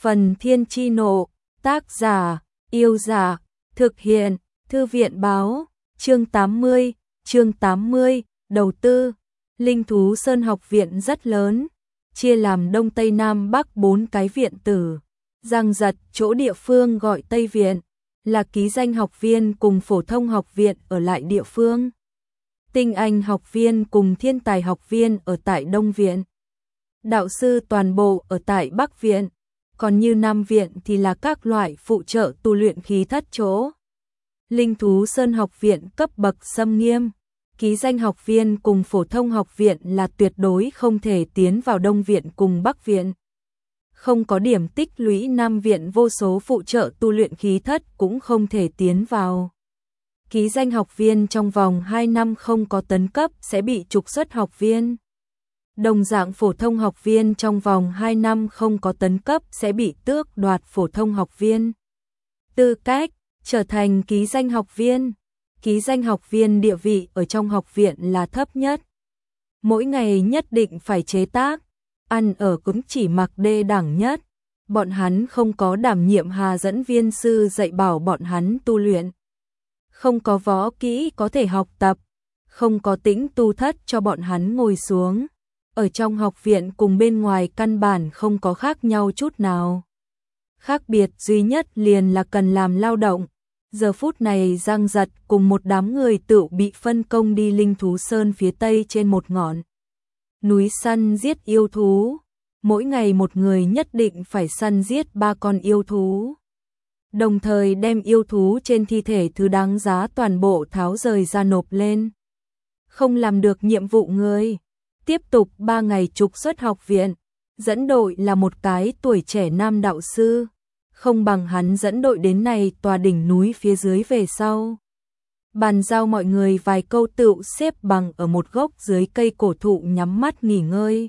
Phần Thiên Chi Nộ, tác giả, Yêu Giả, thực hiện, Thư viện Báo, chương 80, đầu tư. Linh Thú Sơn học viện rất lớn, chia làm Đông Tây Nam Bắc 4 cái viện tử. Giang Giật, chỗ địa phương gọi Tây Viện, là ký danh học viên cùng phổ thông học viện ở lại địa phương. Tinh anh học viên cùng thiên tài học viên ở tại Đông Viện. Đạo sư toàn bộ ở tại Bắc Viện, còn như Nam Viện thì là các loại phụ trợ tu luyện khí thất chỗ. Linh Thú Sơn học viện cấp bậc xâm nghiêm, ký danh học viên cùng phổ thông học viện là tuyệt đối không thể tiến vào Đông Viện cùng Bắc Viện. Không có điểm tích lũy Nam Viện vô số phụ trợ tu luyện khí thất cũng không thể tiến vào. Ký danh học viên trong vòng 2 năm không có tấn cấp sẽ bị trục xuất học viên. Đồng dạng phổ thông học viên trong vòng 2 năm không có tấn cấp sẽ bị tước đoạt phổ thông học viên tư cách trở thành ký danh học viên. Ký danh học viên địa vị ở trong học viện là thấp nhất. Mỗi ngày nhất định phải chế tác, ăn ở cũng chỉ mặc đê đẳng nhất. Bọn hắn không có đảm nhiệm hà dẫn viên sư dạy bảo bọn hắn tu luyện. Không có võ kỹ có thể học tập, không có tĩnh tu thất cho bọn hắn ngồi xuống. Ở trong học viện cùng bên ngoài căn bản không có khác nhau chút nào. Khác biệt duy nhất liền là cần làm lao động. Giờ phút này Giang Giật cùng một đám người tự bị phân công đi Linh Thú Sơn phía tây trên một ngọn núi săn giết yêu thú. Mỗi ngày một người nhất định phải săn giết 3 con yêu thú. Đồng thời đem yêu thú trên thi thể thứ đáng giá toàn bộ tháo rời ra nộp lên. Không làm được nhiệm vụ người, tiếp tục 3 ngày trục xuất học viện. Dẫn đội là một cái tuổi trẻ nam đạo sư, không bằng hắn dẫn đội đến này tòa đỉnh núi phía dưới về sau. Bàn giao mọi người vài câu tựu xếp bằng ở một gốc dưới cây cổ thụ nhắm mắt nghỉ ngơi.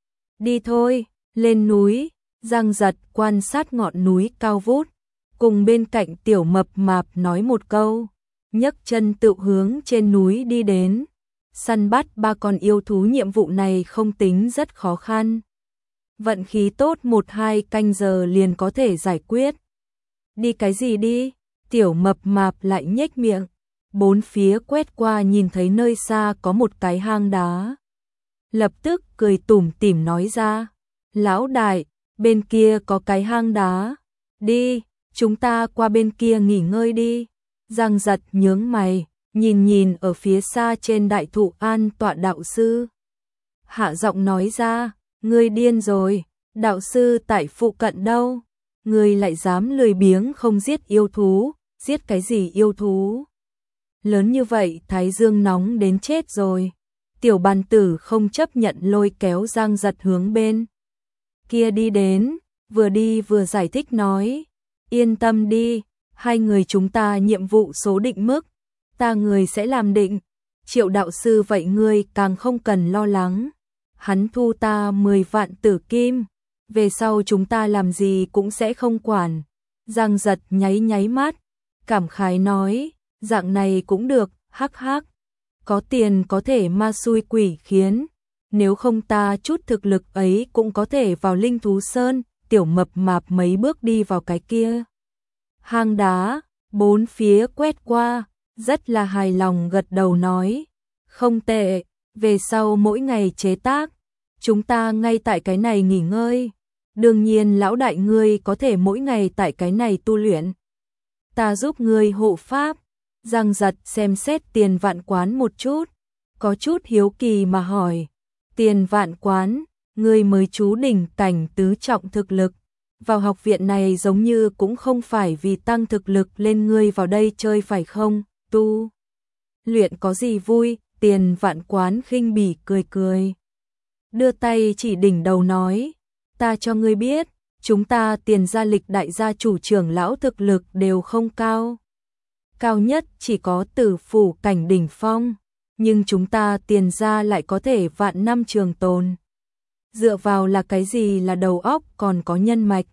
Đi thôi, lên núi. Giang Giật quan sát ngọn núi cao vút, cùng bên cạnh tiểu mập mạp nói một câu, nhấc chân tự hướng trên núi đi đến. Săn bắt 3 con yêu thú nhiệm vụ này không tính rất khó khăn. Vận khí tốt 1-2 canh giờ liền có thể giải quyết. Đi cái gì đi? Tiểu mập mạp lại nhếch miệng. Bốn phía quét qua nhìn thấy nơi xa có một cái hang đá. Lập tức cười tủm tỉm nói ra. Lão đại, bên kia có cái hang đá. Đi, chúng ta qua bên kia nghỉ ngơi đi. Giang Giật nhướng mày, nhìn ở phía xa trên đại thụ an tọa đạo sư. Hạ giọng nói ra, ngươi điên rồi, đạo sư tại phụ cận đâu? Ngươi lại dám lười biếng không giết yêu thú, giết cái gì yêu thú? Lớn như vậy thái dương nóng đến chết rồi. Tiểu bàn tử không chấp nhận lôi kéo Giang Giật hướng bên kia đi đến, vừa đi vừa giải thích nói. Yên tâm đi, 2 người chúng ta nhiệm vụ số định mức, ta người sẽ làm định. Triệu đạo sư vậy ngươi càng không cần lo lắng. Hắn thu ta 10 vạn tử kim, về sau chúng ta làm gì cũng sẽ không quản. Giang Giật nháy mắt, cảm khái nói, dạng này cũng được, hắc hắc. Có tiền có thể ma xui quỷ khiến, nếu không ta chút thực lực ấy cũng có thể vào Linh Thú Sơn. Tiểu mập mạp mấy bước đi vào cái kia hang đá, bốn phía quét qua, rất là hài lòng gật đầu nói, không tệ, về sau mỗi ngày chế tác, chúng ta ngay tại cái này nghỉ ngơi. Đương nhiên lão đại ngươi có thể mỗi ngày tại cái này tu luyện. Ta giúp ngươi hộ pháp. Giang Giật xem xét Tiền Vạn Quán một chút, có chút hiếu kỳ mà hỏi, Tiền Vạn Quán, ngươi mới trú đỉnh cảnh tứ trọng thực lực. Vào học viện này giống như cũng không phải vì tăng thực lực lên ngươi vào đây chơi phải không? Tu luyện có gì vui? Tiền Vạn Quán khinh bỉ cười. Đưa tay chỉ đỉnh đầu nói, ta cho ngươi biết, chúng ta Tiền gia lịch đại gia chủ trưởng lão thực lực đều không cao. Cao nhất chỉ có tử phủ cảnh đỉnh phong, nhưng chúng ta Tiền gia lại có thể vạn năm trường tồn. Dựa vào là cái gì? Là đầu óc còn có nhân mạch.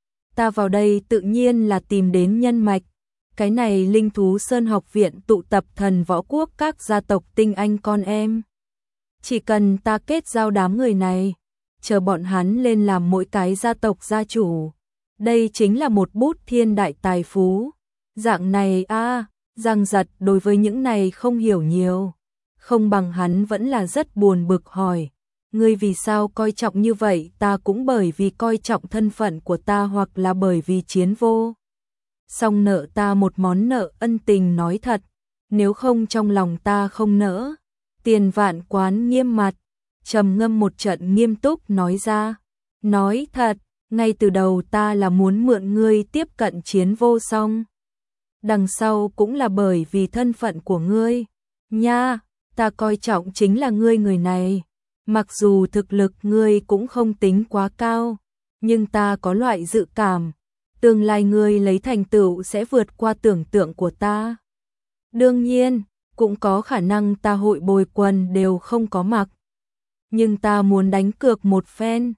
Ta vào đây tự nhiên là tìm đến nhân mạch. Cái này Linh Thú Sơn học viện tụ tập thần võ quốc các gia tộc tinh anh con em. Chỉ cần ta kết giao đám người này, chờ bọn hắn lên làm mỗi cái gia tộc gia chủ, Đây chính là một bút thiên đại tài phú. Dạng này Giang Giật đối với những này không hiểu nhiều. Không bằng hắn vẫn là rất buồn bực hỏi. Ngươi vì sao coi trọng như vậy? Ta cũng bởi vì coi trọng thân phận của ta, hoặc là bởi vì chiến vô song nợ ta một món nợ ân tình. Nói thật, nếu không trong lòng ta không nỡ. Tiền Vạn Quán nghiêm mặt, trầm ngâm một trận nghiêm túc nói ra. Nói thật, ngay từ đầu ta là muốn mượn ngươi tiếp cận chiến vô song. Đằng sau cũng là bởi vì thân phận của ngươi. Nha, ta coi trọng chính là ngươi người này. Mặc dù thực lực ngươi cũng không tính quá cao, nhưng ta có loại dự cảm, tương lai ngươi lấy thành tựu sẽ vượt qua tưởng tượng của ta. Đương nhiên, cũng có khả năng ta hội bồi quần đều không có mặc. Nhưng ta muốn đánh cược một phen.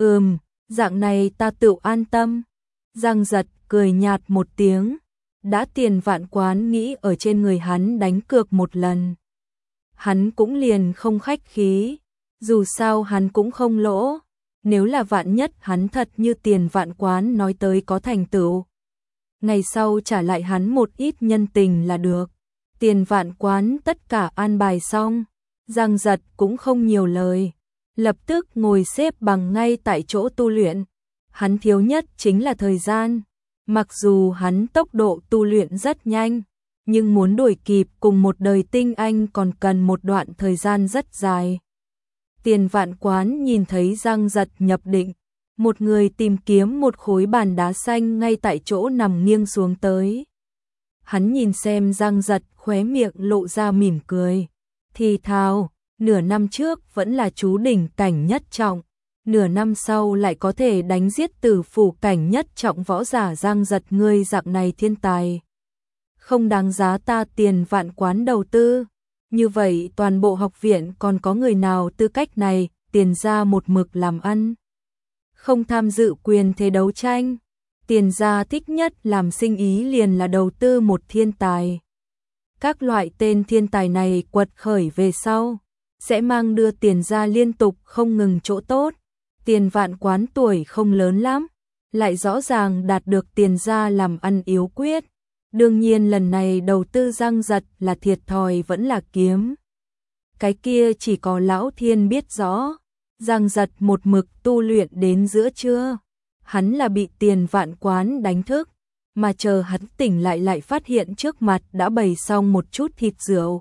Dạng này ta tự an tâm. Giang Giật cười nhạt một tiếng. Đã Tiền Vạn Quán nghĩ ở trên người hắn đánh cược một lần, hắn cũng liền không khách khí. Dù sao hắn cũng không lỗ. Nếu là vạn nhất hắn thật như Tiền Vạn Quán nói tới có thành tựu, ngày sau trả lại hắn một ít nhân tình là được. Tiền Vạn Quán tất cả an bài xong, Giang Giật cũng không nhiều lời, lập tức ngồi xếp bằng ngay tại chỗ tu luyện. Hắn thiếu nhất chính là thời gian. Mặc dù hắn tốc độ tu luyện rất nhanh, nhưng muốn đuổi kịp cùng một đời tinh anh còn cần một đoạn thời gian rất dài. Tiền Vạn Quán nhìn thấy Giang Giật nhập định, một người tìm kiếm một khối bàn đá xanh ngay tại chỗ nằm nghiêng xuống tới. Hắn nhìn xem Giang Giật, khóe miệng lộ ra mỉm cười, thì thào, nửa năm trước vẫn là chú đỉnh cảnh nhất trọng, nửa năm sau lại có thể đánh giết tử phủ cảnh nhất trọng võ giả. Giang Giật, ngươi dạng này thiên tài, không đáng giá ta Tiền Vạn Quán đầu tư. Như vậy toàn bộ học viện còn có người nào tư cách này? Tiền gia một mực làm ăn, không tham dự quyền thế đấu tranh. Tiền gia thích nhất làm sinh ý liền là đầu tư một thiên tài. Các loại tên thiên tài này quật khởi về sau, sẽ mang đưa Tiền gia liên tục không ngừng chỗ tốt. Tiền Vạn Quán tuổi không lớn lắm, lại rõ ràng đạt được Tiền gia làm ăn yếu quyết. Đương nhiên lần này đầu tư Giang Giật là thiệt thòi vẫn là kiếm. Cái kia chỉ có Lão Thiên biết rõ. Giang Giật một mực tu luyện đến giữa trưa. Hắn là bị Tiền Vạn Quán đánh thức, mà chờ hắn tỉnh lại phát hiện trước mặt đã bày xong một chút thịt rượu,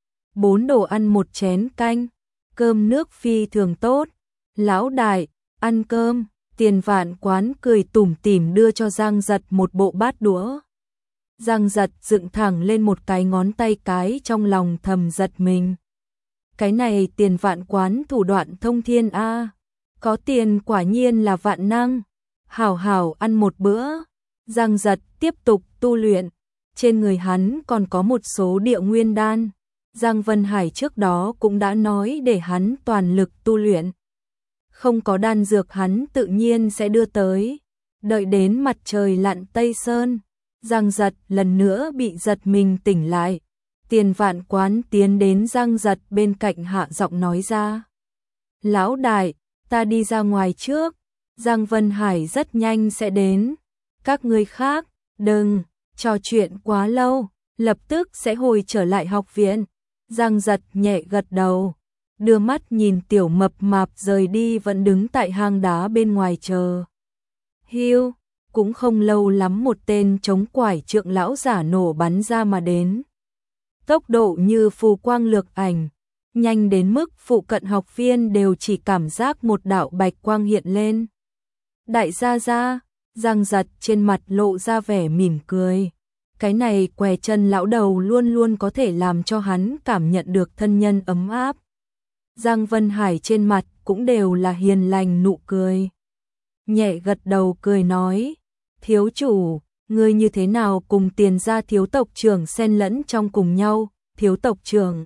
4 đồ ăn, một chén canh, cơm nước phi thường tốt. Lão đại, ăn cơm. Tiền Vạn Quán cười tủm tỉm đưa cho Giang Giật một bộ bát đũa. Giang Giật dựng thẳng lên một cái ngón tay cái, trong lòng thầm giật mình. Cái này Tiền Vạn Quán thủ đoạn thông thiên a, có tiền quả nhiên là vạn năng. Hảo hảo ăn một bữa. Giang Giật tiếp tục tu luyện. Trên người hắn còn có một số địa nguyên đan. Giang Vân Hải trước đó cũng đã nói để hắn toàn lực tu luyện. Không có đan dược hắn tự nhiên sẽ đưa tới. Đợi đến mặt trời lặn Tây Sơn, Giang Giật lần nữa bị giật mình tỉnh lại. Tiền Vạn Quán tiến đến Giang Giật bên cạnh hạ giọng nói ra. Lão đại, ta đi ra ngoài trước. Giang Vân Hải rất nhanh sẽ đến. Các ngươi khác, đừng trò chuyện quá lâu, lập tức sẽ hồi trở lại học viện. Giang Giật nhẹ gật đầu, đưa mắt nhìn tiểu mập mạp rời đi, vẫn đứng tại hang đá bên ngoài chờ. Hiu, cũng không lâu lắm một tên chống quải trượng lão giả nổ bắn ra mà đến. Tốc độ như phù quang lược ảnh, nhanh đến mức phụ cận học viên đều chỉ cảm giác một đạo bạch quang hiện lên. Đại gia gia, Giang Giật trên mặt lộ ra vẻ mỉm cười. Cái này què chân lão đầu luôn luôn có thể làm cho hắn cảm nhận được thân nhân ấm áp. Giang Vân Hải trên mặt cũng đều là hiền lành nụ cười. Nhẹ gật đầu cười nói, thiếu chủ, ngươi như thế nào cùng Tiền gia thiếu tộc trưởng xen lẫn trong cùng nhau? Thiếu tộc trưởng.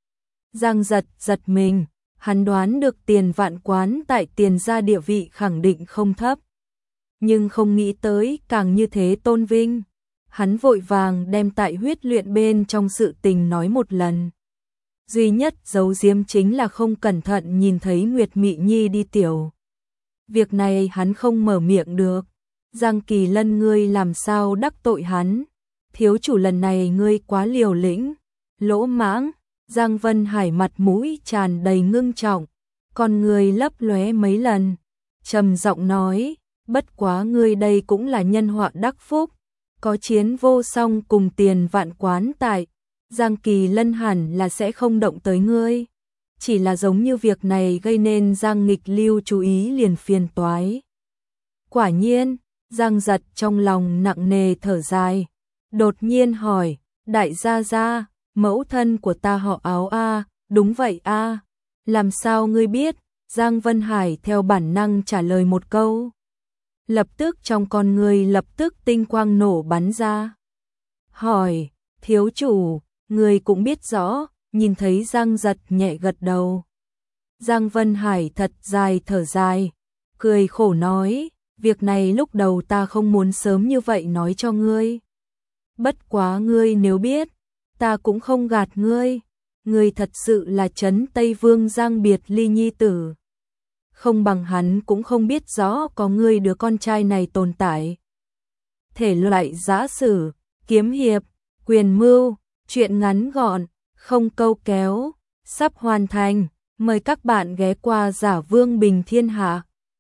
Giang Giật giật mình, hắn đoán được Tiền Vạn Quán tại Tiền gia địa vị khẳng định không thấp, nhưng không nghĩ tới càng như thế tôn vinh. Hắn vội vàng đem tại huyết luyện bên trong sự tình nói một lần. Duy nhất giấu giếm chính là không cẩn thận nhìn thấy Nguyệt Mị Nhi đi tiểu. Việc này hắn không mở miệng được. Giang Kỳ Lân ngươi làm sao đắc tội hắn? Thiếu chủ lần này ngươi quá liều lĩnh, lỗ mãng. Giang Vân Hải mặt mũi tràn đầy ngưng trọng, con người lấp lóe mấy lần, trầm giọng nói, bất quá ngươi đây cũng là nhân họa đắc phúc, có chiến vô song cùng tiền vạn quán tại, Giang Kỳ Lân hẳn là sẽ không động tới ngươi. Chỉ là giống như việc này gây nên Giang Nghịch Lưu chú ý liền phiền toái. Quả nhiên, Giang Giật trong lòng nặng nề thở dài, đột nhiên hỏi, đại gia gia, mẫu thân của ta họ Áo a? Đúng vậy a. Làm sao ngươi biết? Giang Vân Hải theo bản năng trả lời một câu. Lập tức trong con người lập tức tinh quang nổ bắn ra. Hỏi, thiếu chủ, người cũng biết rõ, nhìn thấy Giang Giật nhẹ gật đầu. Giang Vân Hải thật dài thở dài, cười khổ nói, việc này lúc đầu ta không muốn sớm như vậy nói cho ngươi. Bất quá ngươi nếu biết, ta cũng không gạt ngươi, ngươi thật sự là Trấn Tây Vương Giang Biệt Ly nhi tử. Không bằng hắn cũng không biết rõ có ngươi đứa con trai này tồn tại. Thể loại giã sử, kiếm hiệp, quyền mưu, truyện ngắn gọn, không câu kéo, sắp hoàn thành. Mời các bạn ghé qua Giả Vương Bình Thiên Hạ.